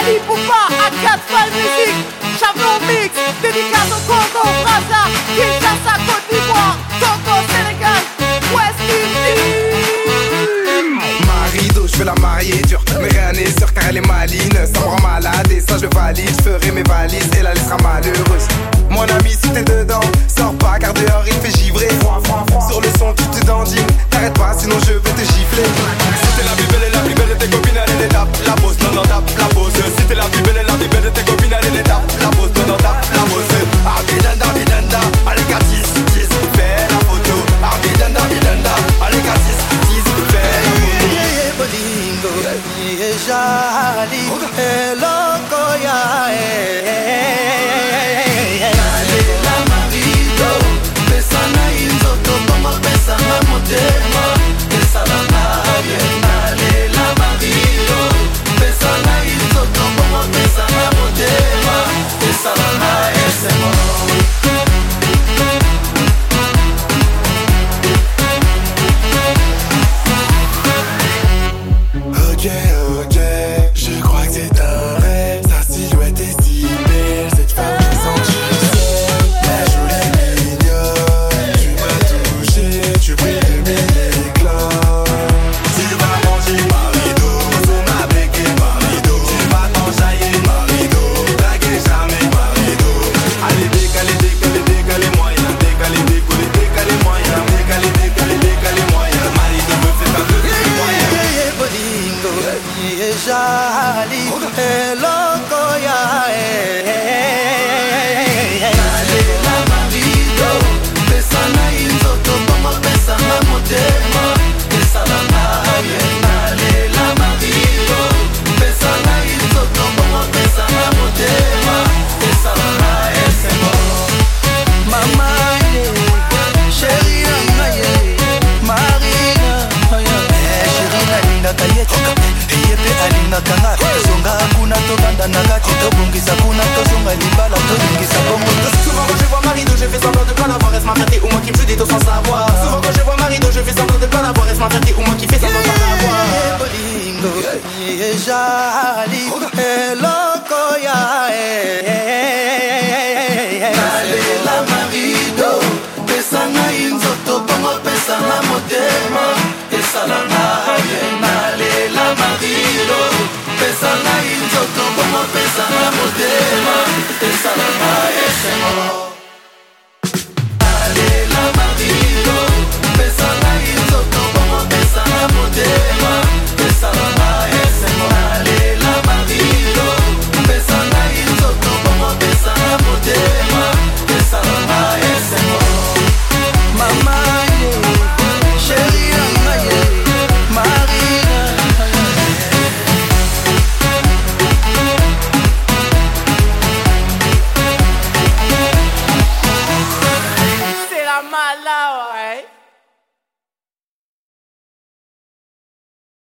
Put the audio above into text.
Ali Poupa, à 4 Five Music, Champion Mix, dédicace au Congo, Brazza, Kinshasa, Côte d'Ivoire, Togo, Sénégal, West Indies. Marido, je veux la marier dure, mais rien n'est sûr car elle est maline. Ça me rend malade et ça je le valide. Je ferai mes valises et la laissera malheureuse. Mon ami si t'es dedans, sors pas car dehors il fait givrer. Sur le son tu te dandines, t'arrêtes pas sinon je vais te gifler. Si t'es la plus belle et la plus belle de tes copines, allez les tape la pose, non non tape la pose. Si t'es la plus belle et la plus belle de tes copines, allez les tape la pose, non non tape la pose. Abidanda, bidanda, allez Katis, tis, fais la photo. Abidanda, bidanda, allez Katis, tis, fais la photo. Bolingo, jali, loco ya. Nalela marido, besana inzoto, toma besana motema, besana bien. Nalela marido, besana inzoto, toma besana motema, besana ese mo. Ok, ok, je crois que c'est un rêve. Sa silhouette est si belle, cette femme qui sent tu sais. La jolie mignonne, tu m'as touché, tu brilles de mille éclats. Tu vas manger marido, on a béqué marido. Tu vas t'enjailler marido, draguer jamais marido. Allez décaler, décaler, décaler moyen, décaler, décoller, décaler moyen, décaler, décaler, décaler moyen. Marido me fait pas de moyen. Bolingo, jali, loco ya. Nalela marido, besana inzoto, toma besana motema, besana bien. Nalela marido, besana inzoto, toma besana motema, besana ese mo. Mama ye, chérie Anga ye, Marina chérie nalinga kayete, yepe alinga kanga. Songa kuna tobanda nagati, tobungisa kuna tozonga libala, tolingisa bongo. Souvent quand je vois Marido, je fais semblant de pas l'avoir. Est-ce ma fierté ou moi qui me joue des dos sans savoir? Souvent quand je vois Marido, je fais semblant de pas l'avoir. Est-ce ma fierté ou moi qui fais semblant de pas